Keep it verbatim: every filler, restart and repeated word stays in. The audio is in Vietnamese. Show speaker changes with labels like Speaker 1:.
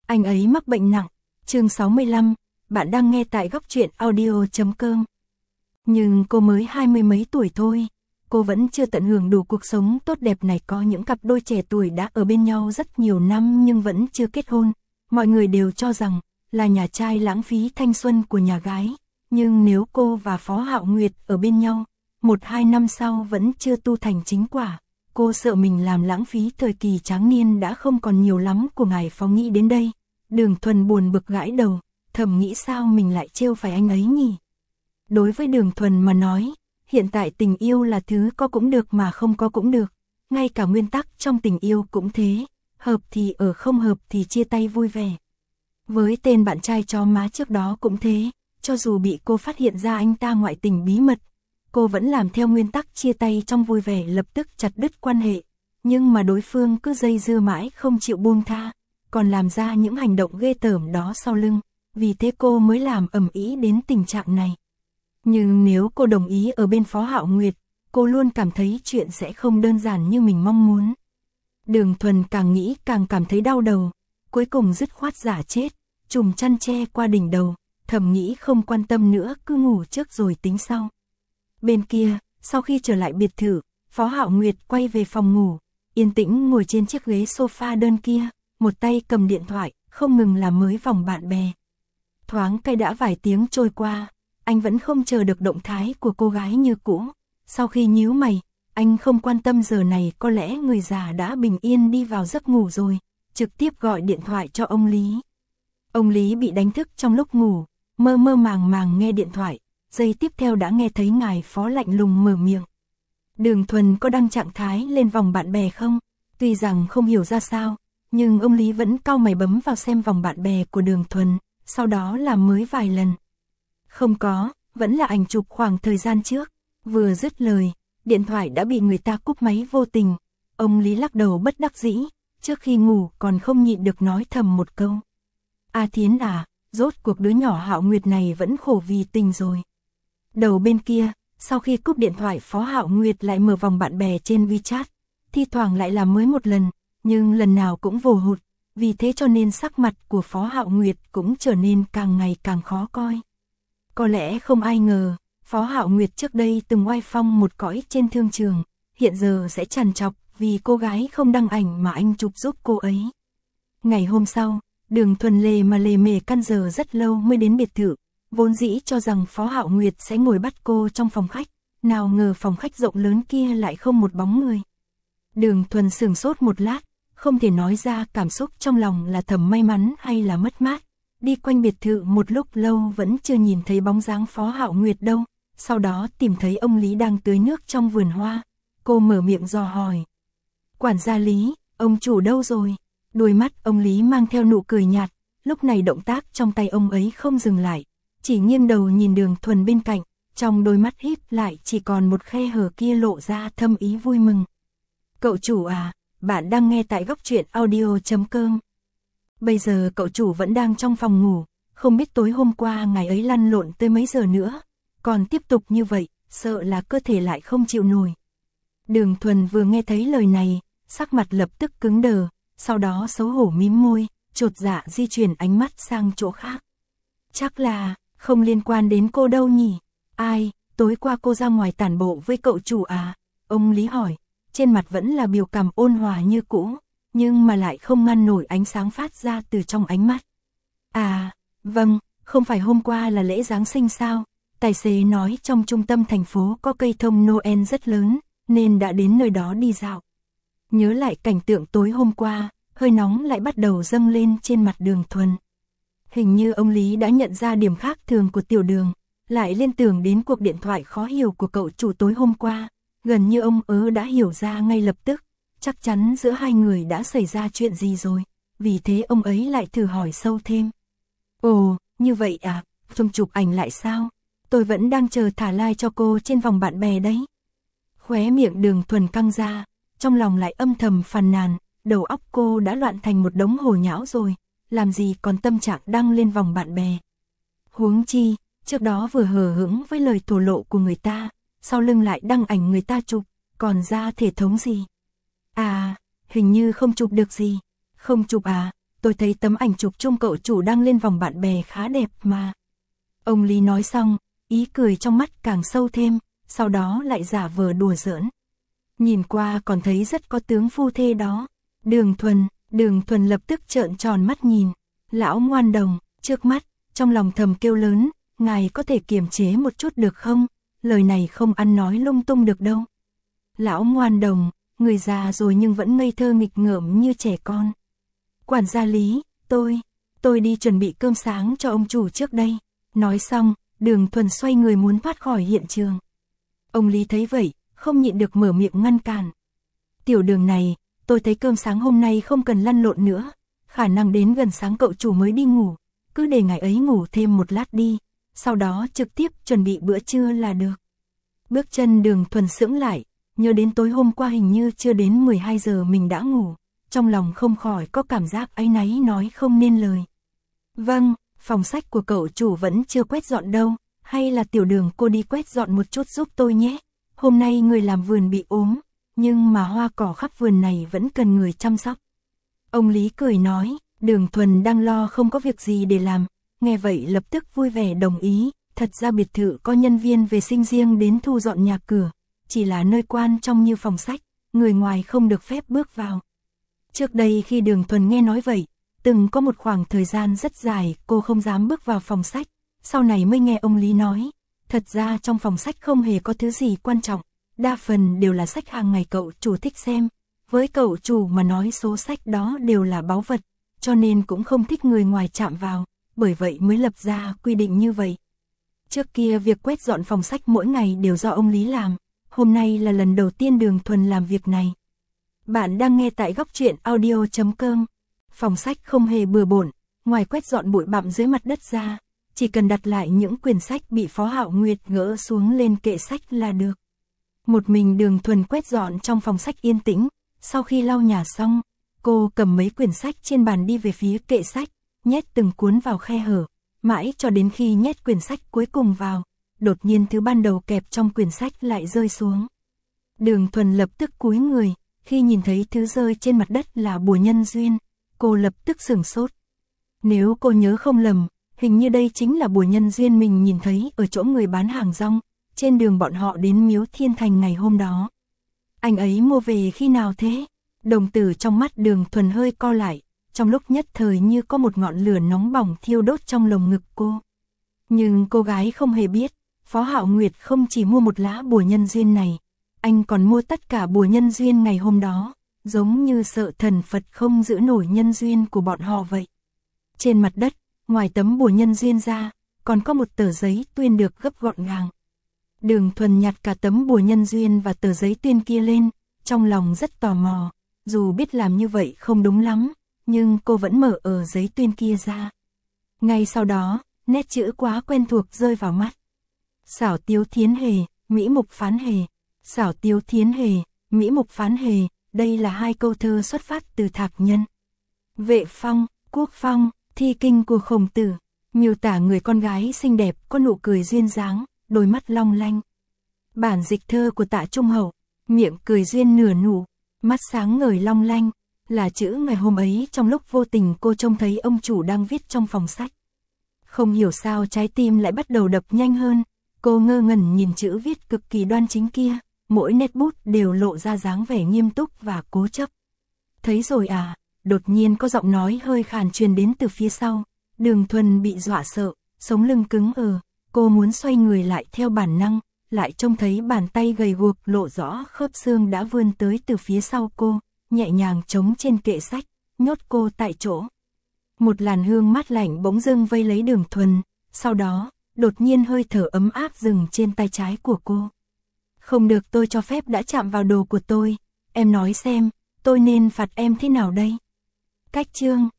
Speaker 1: Anh ấy mắc bệnh nặng. Chương sáu mươi lăm, bạn đang nghe tại góc truyện audio chấm com. Nhưng cô mới hai mươi mấy tuổi thôi, cô vẫn chưa tận hưởng đủ cuộc sống tốt đẹp này. Có những cặp đôi trẻ tuổi đã ở bên nhau rất nhiều năm nhưng vẫn chưa kết hôn. Mọi người đều cho rằng là nhà trai lãng phí thanh xuân của nhà gái. Nhưng nếu cô và Phó Hạo Nguyệt ở bên nhau, một hai năm sau vẫn chưa tu thành chính quả, cô sợ mình làm lãng phí thời kỳ tráng niên đã không còn nhiều lắm của ngài Phó. Nghĩ đến đây, Đường Thuần buồn bực gãi đầu, thầm nghĩ sao mình lại trêu phải anh ấy nhỉ. Đối với Đường Thuần mà nói, hiện tại tình yêu là thứ có cũng được mà không có cũng được, ngay cả nguyên tắc trong tình yêu cũng thế, hợp thì ở, không hợp thì chia tay vui vẻ. Với tên bạn trai chó má trước đó cũng thế, cho dù bị cô phát hiện ra anh ta ngoại tình bí mật, cô vẫn làm theo nguyên tắc chia tay trong vui vẻ, lập tức chặt đứt quan hệ. Nhưng mà đối phương cứ dây dưa mãi không chịu buông tha, còn làm ra những hành động ghê tởm đó sau lưng, vì thế cô mới làm ầm ĩ đến tình trạng này. Nhưng nếu cô đồng ý ở bên Phó Hạo Nguyệt, cô luôn cảm thấy chuyện sẽ không đơn giản như mình mong muốn. Đường Thuần càng nghĩ càng cảm thấy đau đầu, cuối cùng dứt khoát giả chết, trùm chăn che qua đỉnh đầu, thầm nghĩ không quan tâm nữa, cứ ngủ trước rồi tính sau. Bên kia, sau khi trở lại biệt thự, Phó Hạo Nguyệt quay về phòng ngủ, yên tĩnh ngồi trên chiếc ghế sofa đơn kia, một tay cầm điện thoại, không ngừng làm mới vòng bạn bè. Thoáng cây đã vài tiếng trôi qua, anh vẫn không chờ được động thái của cô gái như cũ. Sau khi nhíu mày, anh không quan tâm, giờ này có lẽ người già đã bình yên đi vào giấc ngủ rồi, trực tiếp gọi điện thoại cho ông Lý. Ông Lý bị đánh thức trong lúc ngủ, mơ mơ màng màng nghe điện thoại, giây tiếp theo đã nghe thấy ngài Phó lạnh lùng mở miệng. Đường Thuần có đăng trạng thái lên vòng bạn bè không? Tuy rằng không hiểu ra sao, nhưng ông Lý vẫn cau mày bấm vào xem vòng bạn bè của Đường Thuần, sau đó làm mới vài lần. Không có, vẫn là ảnh chụp khoảng thời gian trước. Vừa dứt lời, điện thoại đã bị người ta cúp máy vô tình. Ông Lý lắc đầu bất đắc dĩ, trước khi ngủ còn không nhịn được nói thầm một câu. A Thiến à, rốt cuộc đứa nhỏ Hạo Nguyệt này vẫn khổ vì tình rồi. Đầu bên kia, sau khi cúp điện thoại, Phó Hạo Nguyệt lại mở vòng bạn bè trên WeChat, thi thoảng lại làm mới một lần, nhưng lần nào cũng vồ hụt, vì thế cho nên sắc mặt của Phó Hạo Nguyệt cũng trở nên càng ngày càng khó coi. Có lẽ không ai ngờ, Phó Hạo Nguyệt trước đây từng oai phong một cõi trên thương trường, hiện giờ sẽ trằn trọc vì cô gái không đăng ảnh mà anh chụp giúp cô ấy. Ngày hôm sau, Đường Thuần lề mà lề mề căn giờ rất lâu mới đến biệt thự, vốn dĩ cho rằng Phó Hạo Nguyệt sẽ ngồi bắt cô trong phòng khách, nào ngờ phòng khách rộng lớn kia lại không một bóng người. Đường Thuần sửng sốt một lát, không thể nói ra cảm xúc trong lòng là thầm may mắn hay là mất mát. Đi quanh biệt thự một lúc lâu vẫn chưa nhìn thấy bóng dáng Phó Hạo Nguyệt đâu, sau đó tìm thấy ông Lý đang tưới nước trong vườn hoa. Cô mở miệng dò hỏi. Quản gia Lý, ông chủ đâu rồi? Đôi mắt ông Lý mang theo nụ cười nhạt, lúc này động tác trong tay ông ấy không dừng lại, chỉ nghiêng đầu nhìn Đường Thuần bên cạnh, trong đôi mắt híp lại chỉ còn một khe hở kia lộ ra thâm ý vui mừng. Cậu chủ à, bạn đang nghe tại góc truyện audio chấm com. Bây giờ cậu chủ vẫn đang trong phòng ngủ, không biết tối hôm qua ngày ấy lăn lộn tới mấy giờ nữa, còn tiếp tục như vậy, sợ là cơ thể lại không chịu nổi. Đường Thuần vừa nghe thấy lời này, sắc mặt lập tức cứng đờ, sau đó xấu hổ mím môi, chột dạ di chuyển ánh mắt sang chỗ khác. Chắc là, không liên quan đến cô đâu nhỉ? Ai, tối qua cô ra ngoài tản bộ với cậu chủ à? Ông Lý hỏi, trên mặt vẫn là biểu cảm ôn hòa như cũ, nhưng mà lại không ngăn nổi ánh sáng phát ra từ trong ánh mắt. À, vâng, không phải hôm qua là lễ Giáng sinh sao? Tài xế nói trong trung tâm thành phố có cây thông Noel rất lớn, nên đã đến nơi đó đi dạo. Nhớ lại cảnh tượng tối hôm qua, hơi nóng lại bắt đầu dâng lên trên mặt Đường Thuần. Hình như ông Lý đã nhận ra điểm khác thường của tiểu đường, lại liên tưởng đến cuộc điện thoại khó hiểu của cậu chủ tối hôm qua, gần như ông ớ đã hiểu ra ngay lập tức, chắc chắn giữa hai người đã xảy ra chuyện gì rồi, vì thế ông ấy lại thử hỏi sâu thêm. Ồ, như vậy à, trông chụp ảnh lại sao? Tôi vẫn đang chờ thả like cho cô trên vòng bạn bè đấy. Khóe miệng Đường Thuần căng ra, trong lòng lại âm thầm phàn nàn, đầu óc cô đã loạn thành một đống hồ nhão rồi, làm gì còn tâm trạng đăng lên vòng bạn bè. Huống chi, trước đó vừa hờ hững với lời thổ lộ của người ta, sau lưng lại đăng ảnh người ta chụp, còn ra thể thống gì. À, hình như không chụp được gì. Không chụp à, tôi thấy tấm ảnh chụp chung cậu chủ đăng lên vòng bạn bè khá đẹp mà. Ông Lý nói xong, ý cười trong mắt càng sâu thêm, sau đó lại giả vờ đùa giỡn. Nhìn qua còn thấy rất có tướng phu thê đó. Đường Thuần, Đường Thuần lập tức trợn tròn mắt nhìn. Lão ngoan đồng, trước mắt, trong lòng thầm kêu lớn, ngài có thể kiềm chế một chút được không? Lời này không ăn nói lung tung được đâu. Lão ngoan đồng, người già rồi nhưng vẫn ngây thơ nghịch ngợm như trẻ con. Quản gia Lý, tôi, tôi đi chuẩn bị cơm sáng cho ông chủ trước đây. Nói xong, Đường Thuần xoay người muốn thoát khỏi hiện trường. Ông Lý thấy vậy, không nhịn được mở miệng ngăn cản. Tiểu Đường này, tôi thấy cơm sáng hôm nay không cần lăn lộn nữa, khả năng đến gần sáng cậu chủ mới đi ngủ, cứ để ngày ấy ngủ thêm một lát đi, sau đó trực tiếp chuẩn bị bữa trưa là được. Bước chân Đường Thuần sững lại, nhớ đến tối hôm qua hình như chưa đến mười hai giờ mình đã ngủ, trong lòng không khỏi có cảm giác áy náy nói không nên lời. Vâng, phòng sách của cậu chủ vẫn chưa quét dọn đâu, hay là Tiểu Đường cô đi quét dọn một chút giúp tôi nhé. Hôm nay người làm vườn bị ốm, nhưng mà hoa cỏ khắp vườn này vẫn cần người chăm sóc. Ông Lý cười nói, Đường Thuần đang lo không có việc gì để làm, nghe vậy lập tức vui vẻ đồng ý. Thật ra biệt thự có nhân viên vệ sinh riêng đến thu dọn nhà cửa, chỉ là nơi quan trong như phòng sách, người ngoài không được phép bước vào. Trước đây khi Đường Thuần nghe nói vậy, từng có một khoảng thời gian rất dài cô không dám bước vào phòng sách, sau này mới nghe ông Lý nói, thật ra trong phòng sách không hề có thứ gì quan trọng, đa phần đều là sách hàng ngày cậu chủ thích xem, với cậu chủ mà nói số sách đó đều là báu vật, cho nên cũng không thích người ngoài chạm vào, bởi vậy mới lập ra quy định như vậy. Trước kia việc quét dọn phòng sách mỗi ngày đều do ông Lý làm, hôm nay là lần đầu tiên Đường Thuần làm việc này. Bạn đang nghe tại góc truyện audio chấm com. Phòng sách không hề bừa bộn, ngoài quét dọn bụi bặm dưới mặt đất ra, chỉ cần đặt lại những quyển sách bị Phó Hạo Nguyệt gỡ xuống lên kệ sách là được. Một mình Đường Thuần quét dọn trong phòng sách yên tĩnh, sau khi lau nhà xong, cô cầm mấy quyển sách trên bàn đi về phía kệ sách, nhét từng cuốn vào khe hở, mãi cho đến khi nhét quyển sách cuối cùng vào, đột nhiên thứ ban đầu kẹp trong quyển sách lại rơi xuống. Đường Thuần lập tức cúi người, khi nhìn thấy thứ rơi trên mặt đất là bùa nhân duyên, cô lập tức sửng sốt. Nếu cô nhớ không lầm, hình như đây chính là bùa nhân duyên mình nhìn thấy ở chỗ người bán hàng rong, trên đường bọn họ đến Miếu Thiên Thành ngày hôm đó. Anh ấy mua về khi nào thế? Đồng tử trong mắt Đường Thuần hơi co lại, trong lúc nhất thời như có một ngọn lửa nóng bỏng thiêu đốt trong lồng ngực cô. Nhưng cô gái không hề biết, Phó Hạo Nguyệt không chỉ mua một lá bùa nhân duyên này, anh còn mua tất cả bùa nhân duyên ngày hôm đó, giống như sợ thần Phật không giữ nổi nhân duyên của bọn họ vậy. Trên mặt đất, ngoài tấm bùa nhân duyên ra, còn có một tờ giấy tuyên được gấp gọn gàng. Đường Thuần nhặt cả tấm bùa nhân duyên và tờ giấy tuyên kia lên, trong lòng rất tò mò, dù biết làm như vậy không đúng lắm, nhưng cô vẫn mở ở giấy tuyên kia ra. Ngay sau đó, nét chữ quá quen thuộc rơi vào mắt. Xảo Tiếu Thiến Hề, Mỹ Mục Phán Hề. Xảo Tiếu Thiến Hề, Mỹ Mục Phán Hề, đây là hai câu thơ xuất phát từ Thạc Nhân. Vệ Phong, Quốc Phong, thi kinh của Khổng Tử, miêu tả người con gái xinh đẹp có nụ cười duyên dáng, đôi mắt long lanh. Bản dịch thơ của Tạ Trung Hậu, miệng cười duyên nửa nụ, mắt sáng ngời long lanh, là chữ ngày hôm ấy trong lúc vô tình cô trông thấy ông chủ đang viết trong phòng sách. Không hiểu sao trái tim lại bắt đầu đập nhanh hơn, cô ngơ ngẩn nhìn chữ viết cực kỳ đoan chính kia, mỗi nét bút đều lộ ra dáng vẻ nghiêm túc và cố chấp. Thấy rồi à, đột nhiên có giọng nói hơi khàn truyền đến từ phía sau, Đường Thuần bị dọa sợ, sống lưng cứng ờ, cô muốn xoay người lại theo bản năng, lại trông thấy bàn tay gầy guộc lộ rõ khớp xương đã vươn tới từ phía sau cô, nhẹ nhàng chống trên kệ sách, nhốt cô tại chỗ. Một làn hương mát lạnh bỗng dưng vây lấy Đường Thuần, sau đó, đột nhiên hơi thở ấm áp dừng trên tay trái của cô. Không được, tôi cho phép đã chạm vào đồ của tôi, em nói xem, tôi nên phạt em thế nào đây? Cách chương